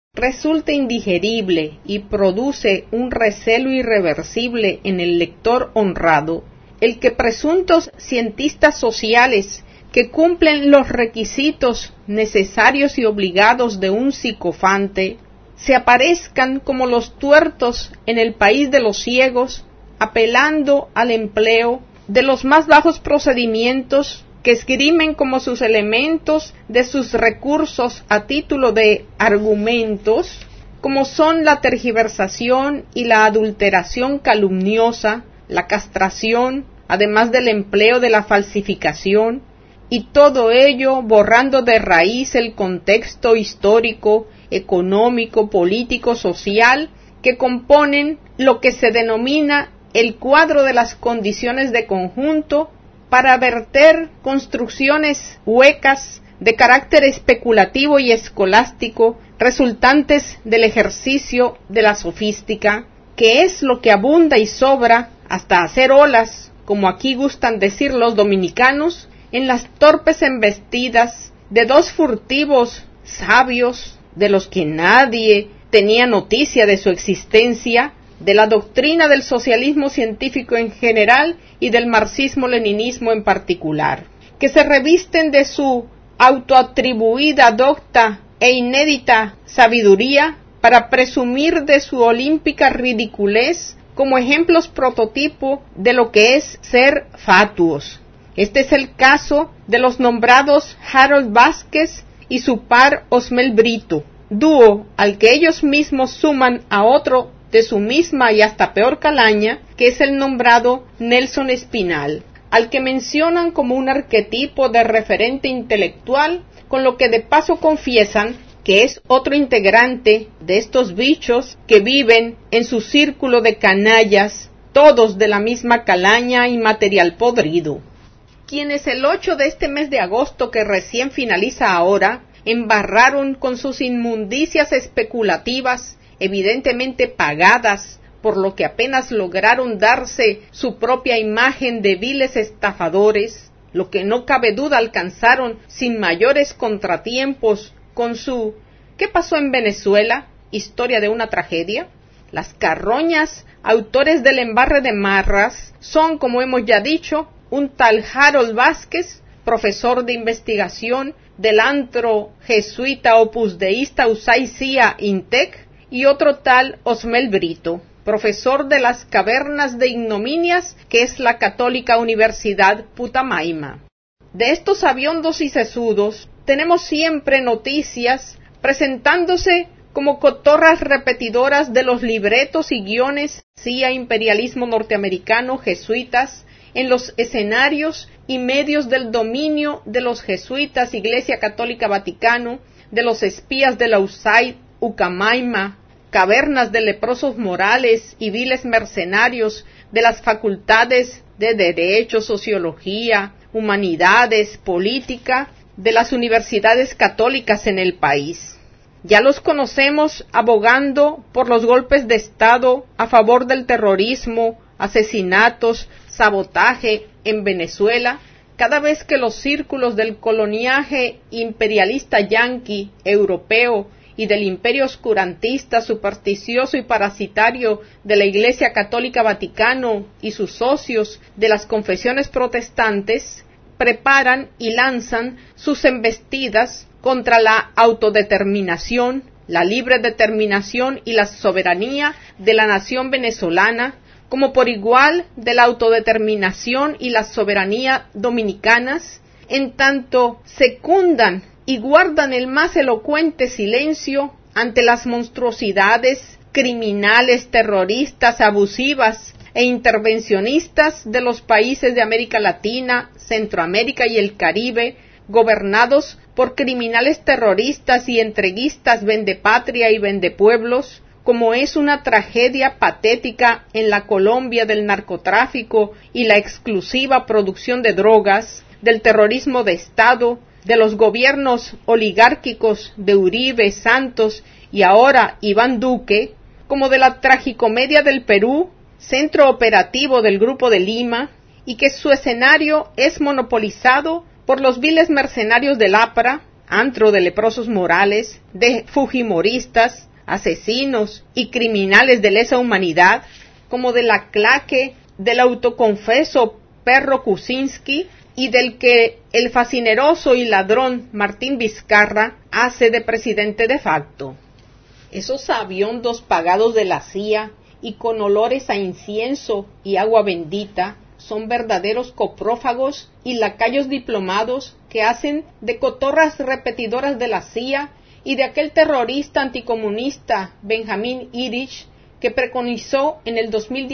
resulta indigerible y produce un recelo irreversible en el lector honrado el que presuntos cientistas sociales que cumplen los requisitos necesarios y obligados de un psicofante se aparezcan como los tuertos en el país de los ciegos, apelando al empleo de los más bajos procedimientos que esgrimen como sus elementos de sus recursos a título de argumentos, como son la tergiversación y la adulteración calumniosa, la castración, además del empleo de la falsificación, y todo ello borrando de raíz el contexto histórico, económico, político, social, que componen lo que se denomina el cuadro de las condiciones de conjunto para verter construcciones huecas de carácter especulativo y escolástico resultantes del ejercicio de la sofística, que es lo que abunda y sobra hasta hacer olas, como aquí gustan decir los dominicanos, en las torpes embestidas de dos furtivos sabios de los que nadie tenía noticia de su existencia, de la doctrina del socialismo científico en general y del marxismo-leninismo en particular, que se revisten de su autoatribuida docta e inédita sabiduría para presumir de su olímpica ridiculez como ejemplos prototipo de lo que es ser fatuos. Este es el caso de los nombrados Harold Vázquez y su par Osmel Brito, dúo al que ellos mismos suman a otro de su misma y hasta peor calaña, que es el nombrado Nelson Espinal, al que mencionan como un arquetipo de referente intelectual, con lo que de paso confiesan que es otro integrante de estos bichos que viven en su círculo de canallas, todos de la misma calaña y material podrido, quienes el 8 de este mes de agosto que recién finaliza ahora, embarraron con sus inmundicias especulativas, evidentemente pagadas, por lo que apenas lograron darse su propia imagen de viles estafadores, lo que no cabe duda alcanzaron sin mayores contratiempos con su ¿qué pasó en Venezuela? Historia de una tragedia. Las carroñas, autores del embarre de marras, son, como hemos ya dicho, un tal Harold Vázquez, profesor de investigación del antro jesuita opusdeísta Usai-Cia Intec, y otro tal Osmel Brito, profesor de las cavernas de ignominias que es la Católica Universidad Putamaima. De estos aviondos y sesudos tenemos siempre noticias presentándose como cotorras repetidoras de los libretos y guiones CIA imperialismo norteamericano jesuitas en los escenarios y medios del dominio de los jesuitas Iglesia Católica Vaticano, de los espías de la USAID Ucamaima, cavernas de leprosos morales y viles mercenarios de las facultades de Derecho, Sociología, Humanidades, Política, de las universidades católicas en el país. Ya los conocemos abogando por los golpes de Estado a favor del terrorismo, asesinatos, sabotaje en Venezuela, cada vez que los círculos del coloniaje imperialista yanqui, europeo y del imperio oscurantista, supersticioso y parasitario de la Iglesia Católica Vaticano y sus socios de las confesiones protestantes, preparan y lanzan sus embestidas contra la autodeterminación, la libre determinación y la soberanía de la nación venezolana, como por igual de la autodeterminación y la soberanía dominicanas, en tanto secundan y guardan el más elocuente silencio ante las monstruosidades criminales, terroristas, abusivas e intervencionistas de los países de América Latina, Centroamérica y el Caribe, gobernados por criminales terroristas y entreguistas vendepatria y vendepueblos, como es una tragedia patética en la Colombia del narcotráfico y la exclusiva producción de drogas, del terrorismo de Estado, de los gobiernos oligárquicos de Uribe, Santos y ahora Iván Duque, como de la tragicomedia del Perú, centro operativo del Grupo de Lima, y que su escenario es monopolizado por los viles mercenarios del APRA, antro de leprosos morales, de fujimoristas, asesinos y criminales de lesa humanidad, como de la claque del autoconfeso perro Kuczynski y del que el fascineroso y ladrón Martín Vizcarra hace de presidente de facto. Esos sabiondos pagados de la CIA y con olores a incienso y agua bendita son verdaderos coprófagos y lacayos diplomados que hacen de cotorras repetidoras de la CIA y de aquel terrorista anticomunista Benjamin Irish que preconizó en el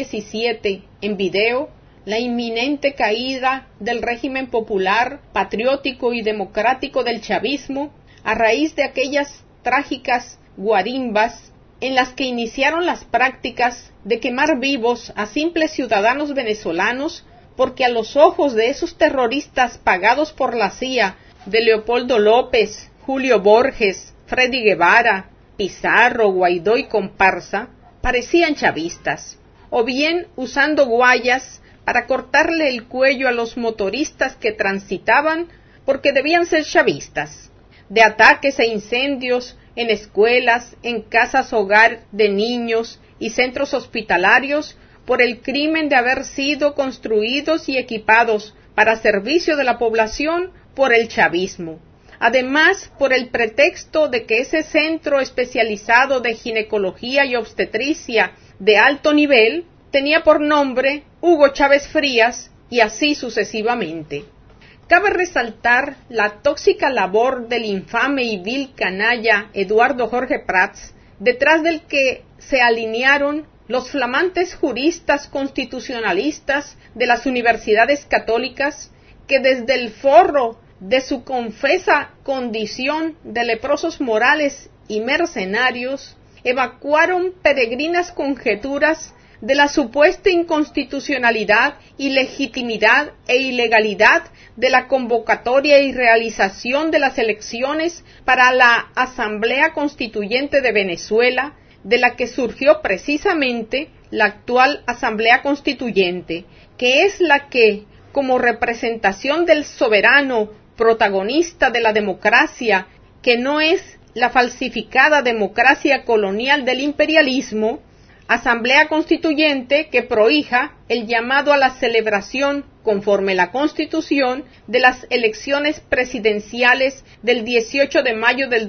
2017 en video la inminente caída del régimen popular, patriótico y democrático del chavismo a raíz de aquellas trágicas guarimbas en las que iniciaron las prácticas de quemar vivos a simples ciudadanos venezolanos, porque a los ojos de esos terroristas pagados por la CIA, de Leopoldo López, Julio Borges, Freddy Guevara, Pizarro, Guaidó y comparsa, parecían chavistas, o bien usando guayas para cortarle el cuello a los motoristas que transitaban porque debían ser chavistas, de ataques e incendios en escuelas, en casas hogar de niños y centros hospitalarios por el crimen de haber sido construidos y equipados para servicio de la población por el chavismo. Además, por el pretexto de que ese centro especializado de ginecología y obstetricia de alto nivel tenía por nombre Hugo Chávez Frías y así sucesivamente. Cabe resaltar la tóxica labor del infame y vil canalla Eduardo Jorge Prats, detrás del que se alinearon los flamantes juristas constitucionalistas de las universidades católicas que desde el forro de su confesa condición de leprosos morales y mercenarios evacuaron peregrinas conjeturas de la supuesta inconstitucionalidad, ilegitimidad e ilegalidad de la convocatoria y realización de las elecciones para la Asamblea Constituyente de Venezuela, de la que surgió precisamente la actual Asamblea Constituyente, que es la que, como representación del soberano protagonista de la democracia, que no es la falsificada democracia colonial del imperialismo, Asamblea Constituyente que prohija el llamado a la celebración, conforme la Constitución, de las elecciones presidenciales del 18 de mayo del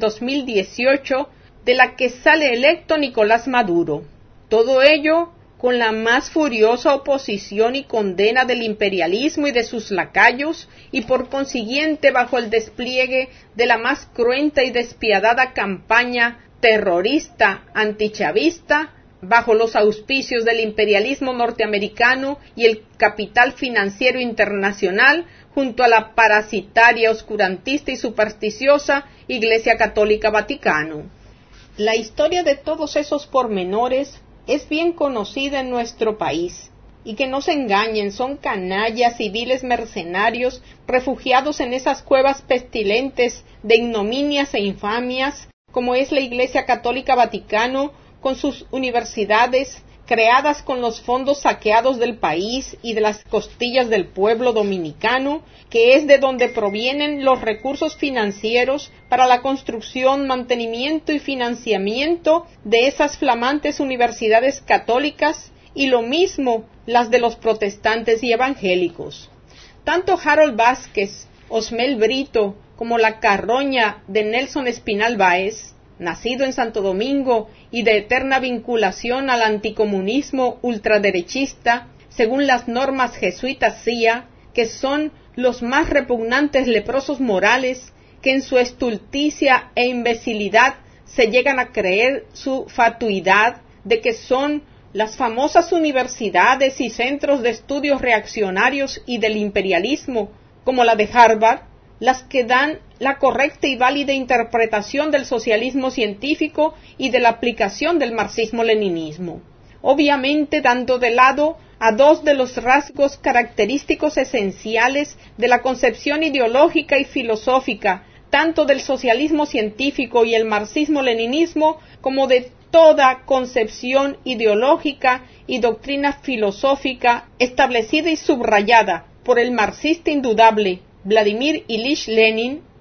2018, de la que sale electo Nicolás Maduro. Todo ello con la más furiosa oposición y condena del imperialismo y de sus lacayos, y por consiguiente bajo el despliegue de la más cruenta y despiadada campaña terrorista antichavista, bajo los auspicios del imperialismo norteamericano y el capital financiero internacional, junto a la parasitaria, oscurantista y supersticiosa Iglesia Católica Vaticano. La historia de todos esos pormenores es bien conocida en nuestro país, y que no se engañen, son canallas y viles mercenarios refugiados en esas cuevas pestilentes de ignominias e infamias, como es la Iglesia Católica Vaticano, con sus universidades, creadas con los fondos saqueados del país y de las costillas del pueblo dominicano, que es de donde provienen los recursos financieros para la construcción, mantenimiento y financiamiento de esas flamantes universidades católicas, y lo mismo las de los protestantes y evangélicos. Tanto Harold Vázquez, Osmel Brito, como la carroña de Nelson Espinal Báez, nacido en Santo Domingo y de eterna vinculación al anticomunismo ultraderechista, según las normas jesuitas CIA, que son los más repugnantes leprosos morales, que en su estulticia e imbecilidad se llegan a creer su fatuidad de que son las famosas universidades y centros de estudios reaccionarios y del imperialismo, como la de Harvard, las que dan la correcta y válida interpretación del socialismo científico y de la aplicación del marxismo-leninismo, obviamente dando de lado a dos de los rasgos característicos esenciales de la concepción ideológica y filosófica, tanto del socialismo científico y el marxismo-leninismo, como de toda concepción ideológica y doctrina filosófica establecida y subrayada por el marxista indudable Vladimir Ilich Lenin,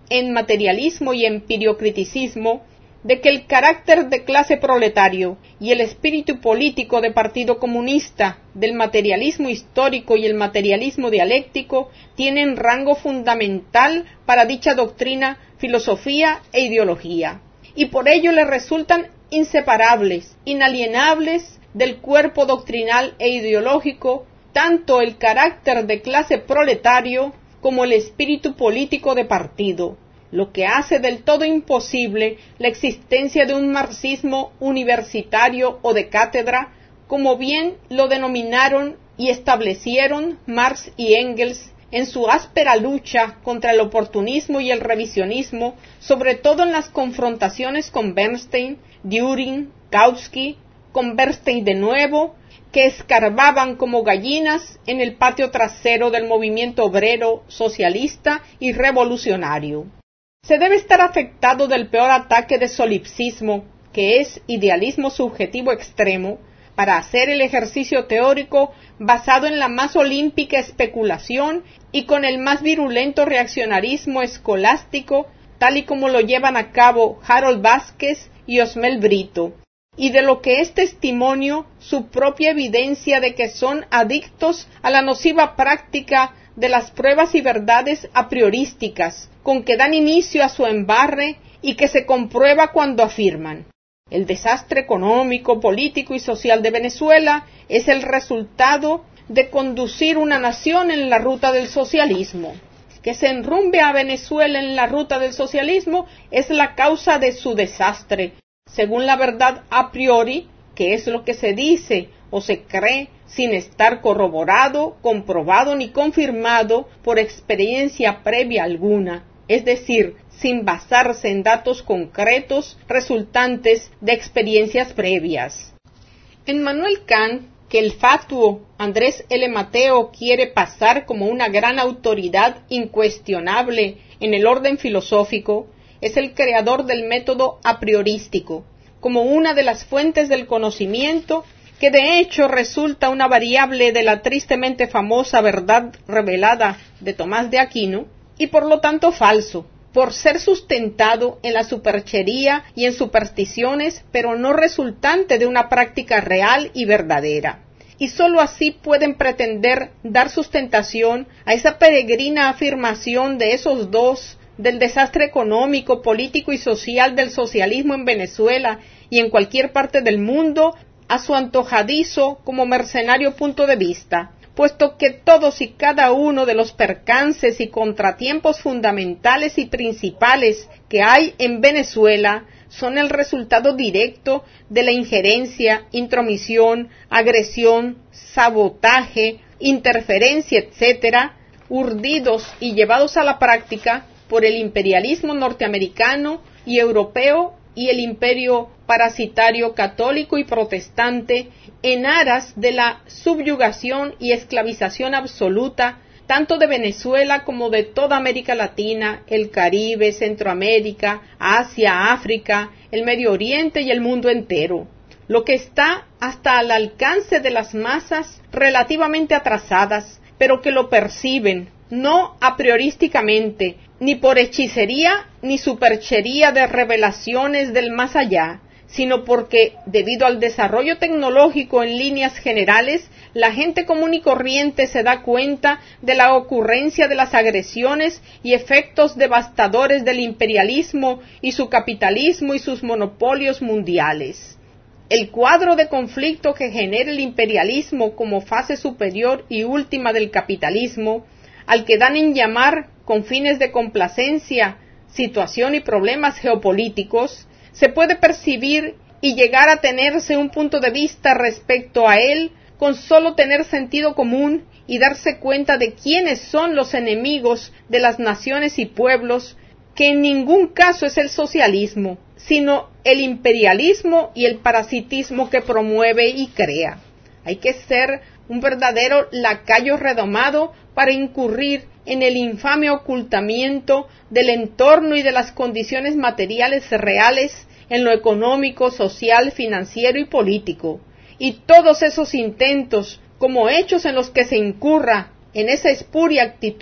en materialismo y empiriocriticismo de que el carácter de clase proletario y el espíritu político de Partido Comunista, del materialismo histórico y el materialismo dialéctico tienen rango fundamental para dicha doctrina, filosofía e ideología, y por ello le resultan inseparables, inalienables del cuerpo doctrinal e ideológico, tanto el carácter de clase proletario como el espíritu político de partido, lo que hace del todo imposible la existencia de un marxismo universitario o de cátedra, como bien lo denominaron y establecieron Marx y Engels en su áspera lucha contra el oportunismo y el revisionismo, sobre todo en las confrontaciones con Bernstein, Dühring, Kautsky, con Bernstein de nuevo, que escarbaban como gallinas en el patio trasero del movimiento obrero, socialista y revolucionario. Se debe estar afectado del peor ataque de solipsismo, que es idealismo subjetivo extremo, para hacer el ejercicio teórico basado en la más olímpica especulación y con el más virulento reaccionarismo escolástico, tal y como lo llevan a cabo Harold Vázquez y Osmel Brito, y de lo que es testimonio su propia evidencia de que son adictos a la nociva práctica de las pruebas y verdades a priorísticas, con que dan inicio a su embarre y que se comprueba cuando afirman: el desastre económico, político y social de Venezuela es el resultado de conducir una nación en la ruta del socialismo. Que se enrumbe a Venezuela en la ruta del socialismo es la causa de su desastre, según la verdad a priori, que es lo que se dice o se cree sin estar corroborado, comprobado ni confirmado por experiencia previa alguna, es decir, sin basarse en datos concretos resultantes de experiencias previas. Emmanuel Kant, que el fatuo Andrés L. Mateo quiere pasar como una gran autoridad incuestionable en el orden filosófico, es el creador del método a priorístico, como una de las fuentes del conocimiento, que de hecho resulta una variable de la tristemente famosa verdad revelada de Tomás de Aquino, y por lo tanto falso, por ser sustentado en la superchería y en supersticiones, pero no resultante de una práctica real y verdadera. Y sólo así pueden pretender dar sustentación a esa peregrina afirmación de esos dos, del desastre económico, político y social del socialismo en Venezuela y en cualquier parte del mundo, a su antojadizo como mercenario punto de vista, puesto que todos y cada uno de los percances y contratiempos fundamentales y principales que hay en Venezuela son el resultado directo de la injerencia, intromisión, agresión, sabotaje, interferencia, etcétera, urdidos y llevados a la práctica por el imperialismo norteamericano y europeo y el imperio parasitario católico y protestante en aras de la subyugación y esclavización absoluta tanto de Venezuela como de toda América Latina, el Caribe, Centroamérica, Asia, África, el Medio Oriente y el mundo entero, lo que está hasta al alcance de las masas relativamente atrasadas, pero que lo perciben, no a priorísticamente, ni por hechicería ni superchería de revelaciones del más allá, sino porque, debido al desarrollo tecnológico en líneas generales, la gente común y corriente se da cuenta de la ocurrencia de las agresiones y efectos devastadores del imperialismo y su capitalismo y sus monopolios mundiales. El cuadro de conflicto que genera el imperialismo como fase superior y última del capitalismo, al que dan en llamar, con fines de complacencia, situación y problemas geopolíticos, se puede percibir y llegar a tenerse un punto de vista respecto a él con solo tener sentido común y darse cuenta de quiénes son los enemigos de las naciones y pueblos, que en ningún caso es el socialismo, sino el imperialismo y el parasitismo que promueve y crea. Hay que ser un verdadero lacayo redomado para incurrir en el infame ocultamiento del entorno y de las condiciones materiales reales en lo económico, social, financiero y político. Y todos esos intentos, como hechos en los que se incurra en esa espuria actitud,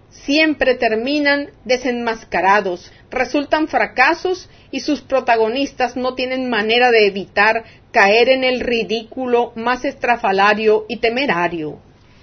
siempre terminan desenmascarados, resultan fracasos y sus protagonistas no tienen manera de evitar caer en el ridículo más estrafalario y temerario.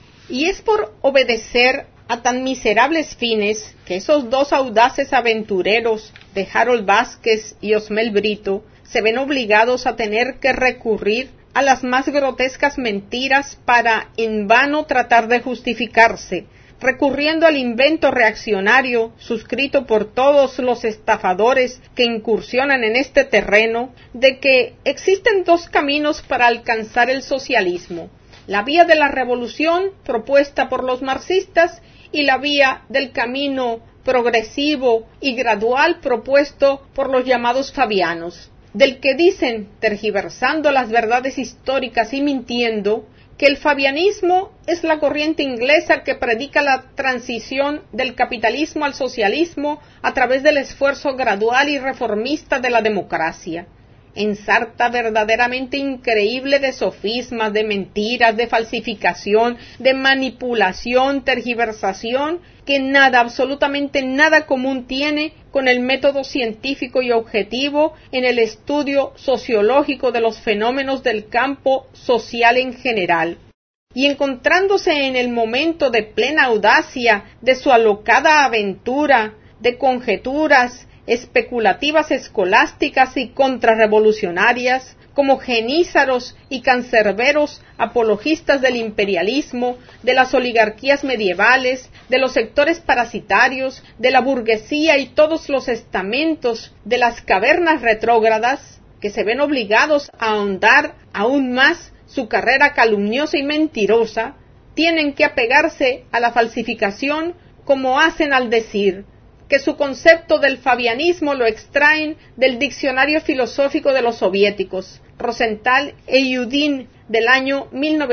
Y es por obedecer a tan miserables fines que esos dos audaces aventureros de Harold Vázquez y Osmel Brito se ven obligados a tener que recurrir a las más grotescas mentiras para en vano tratar de justificarse, recurriendo al invento reaccionario suscrito por todos los estafadores que incursionan en este terreno de que existen dos caminos para alcanzar el socialismo: la vía de la revolución propuesta por los marxistas y la vía del camino progresivo y gradual propuesto por los llamados fabianos, del que dicen, tergiversando las verdades históricas y mintiendo, que el fabianismo es la corriente inglesa que predica la transición del capitalismo al socialismo a través del esfuerzo gradual y reformista de la democracia. En sarta verdaderamente increíble de sofismas, de mentiras, de falsificación, de manipulación, tergiversación, que nada, absolutamente nada común tiene con el método científico y objetivo en el estudio sociológico de los fenómenos del campo social en general. Y encontrándose en el momento de plena audacia de su alocada aventura de conjeturas especulativas escolásticas y contrarrevolucionarias, como genízaros y cancerberos apologistas del imperialismo, de las oligarquías medievales, de los sectores parasitarios, de la burguesía y todos los estamentos de las cavernas retrógradas, que se ven obligados a ahondar aún más su carrera calumniosa y mentirosa, tienen que apegarse a la falsificación como hacen al decir que su concepto del fabianismo lo extraen del diccionario filosófico de los soviéticos, Rosenthal e Yudin, del año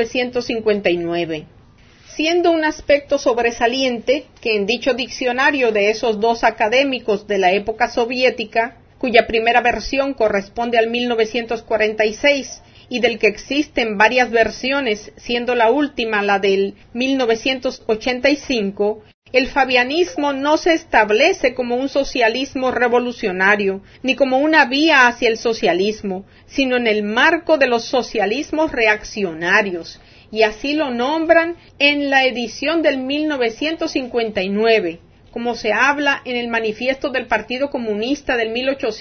1959. Siendo un aspecto sobresaliente que en dicho diccionario de esos dos académicos de la época soviética, cuya primera versión corresponde al 1946 y del que existen varias versiones, siendo la última la del 1985, el fabianismo no se establece como un socialismo revolucionario, ni como una vía hacia el socialismo, sino en el marco de los socialismos reaccionarios, y así lo nombran en la edición del 1959, como se habla en el manifiesto del Partido Comunista del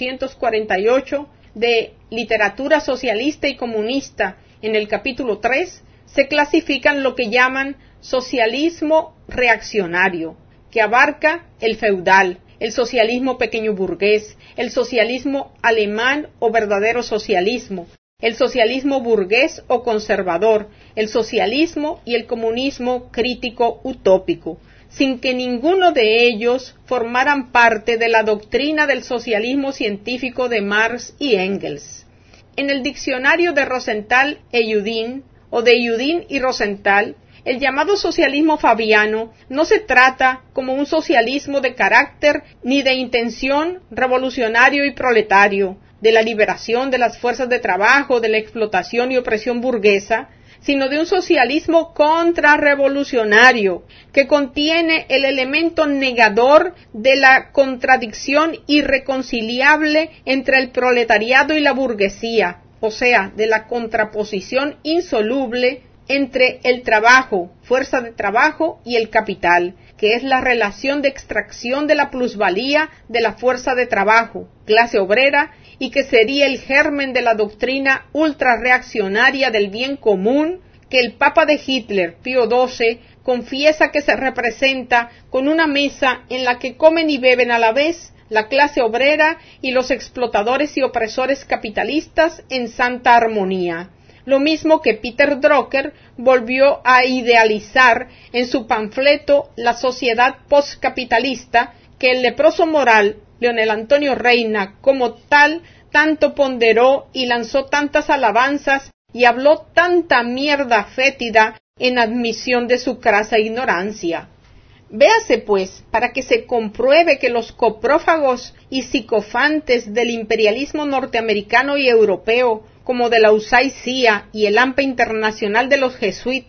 1848, de Literatura Socialista y Comunista, en el capítulo 3, se clasifican lo que llaman socialismo reaccionario, que abarca el feudal, el socialismo pequeño burgués, el socialismo alemán o verdadero socialismo, el socialismo burgués o conservador, el socialismo y el comunismo crítico utópico, sin que ninguno de ellos formaran parte de la doctrina del socialismo científico de Marx y Engels. En el diccionario de Rosenthal e Yudin, o de Yudin y Rosenthal, el llamado socialismo fabiano no se trata como un socialismo de carácter ni de intención revolucionario y proletario, de la liberación de las fuerzas de trabajo, de la explotación y opresión burguesa, sino de un socialismo contrarrevolucionario que contiene el elemento negador de la contradicción irreconciliable entre el proletariado y la burguesía, o sea, de la contraposición insoluble entre el trabajo, fuerza de trabajo, y el capital, que es la relación de extracción de la plusvalía de la fuerza de trabajo, clase obrera, y que sería el germen de la doctrina ultrarreaccionaria del bien común que el Papa de Hitler, Pío XII, confiesa que se representa con una mesa en la que comen y beben a la vez la clase obrera y los explotadores y opresores capitalistas en santa armonía. Lo mismo que Peter Drucker volvió a idealizar en su panfleto La sociedad postcapitalista, que el leproso moral, Leonel Antonio Reina, como tal, tanto ponderó y lanzó tantas alabanzas y habló tanta mierda fétida en admisión de su crasa ignorancia. Véase, pues, para que se compruebe que los coprófagos y psicofantes del imperialismo norteamericano y europeo, como de la USAID-CIA y el AMPA internacional de los jesuitas,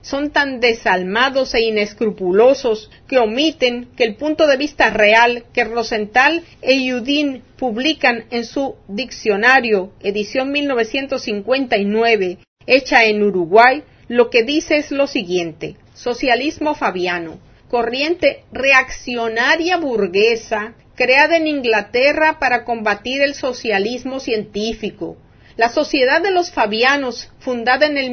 son tan desalmados e inescrupulosos que omiten que el punto de vista real que Rosenthal e Youdin publican en su diccionario, edición 1959, hecha en Uruguay, lo que dice es lo siguiente: socialismo fabiano, corriente reaccionaria burguesa creada en Inglaterra para combatir el socialismo científico. La Sociedad de los Fabianos, fundada en el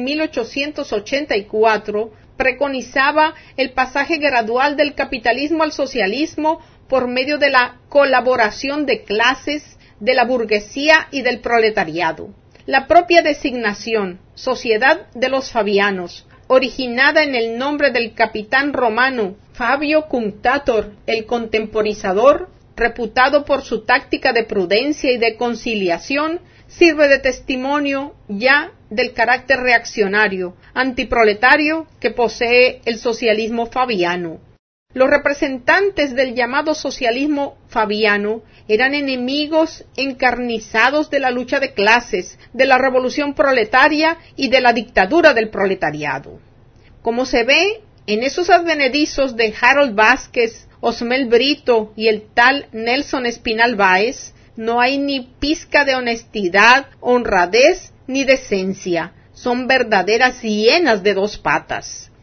1884, preconizaba el pasaje gradual del capitalismo al socialismo por medio de la colaboración de clases, de la burguesía y del proletariado. La propia designación, Sociedad de los Fabianos, originada en el nombre del capitán romano Fabio Cunctator, el contemporizador, reputado por su táctica de prudencia y de conciliación, sirve de testimonio ya del carácter reaccionario, antiproletario que posee el socialismo fabiano. Los representantes del llamado socialismo fabiano eran enemigos encarnizados de la lucha de clases, de la revolución proletaria y de la dictadura del proletariado. Como se ve en esos advenedizos de Harold Vázquez, Osmel Brito y el tal Nelson Espinal Báez, no hay ni pizca de honestidad, honradez ni decencia. Son verdaderas hienas de dos patas.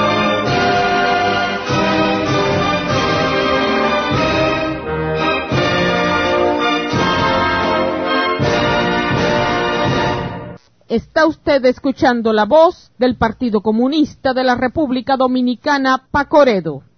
Está usted escuchando la voz del Partido Comunista de la República Dominicana, Pacoredo.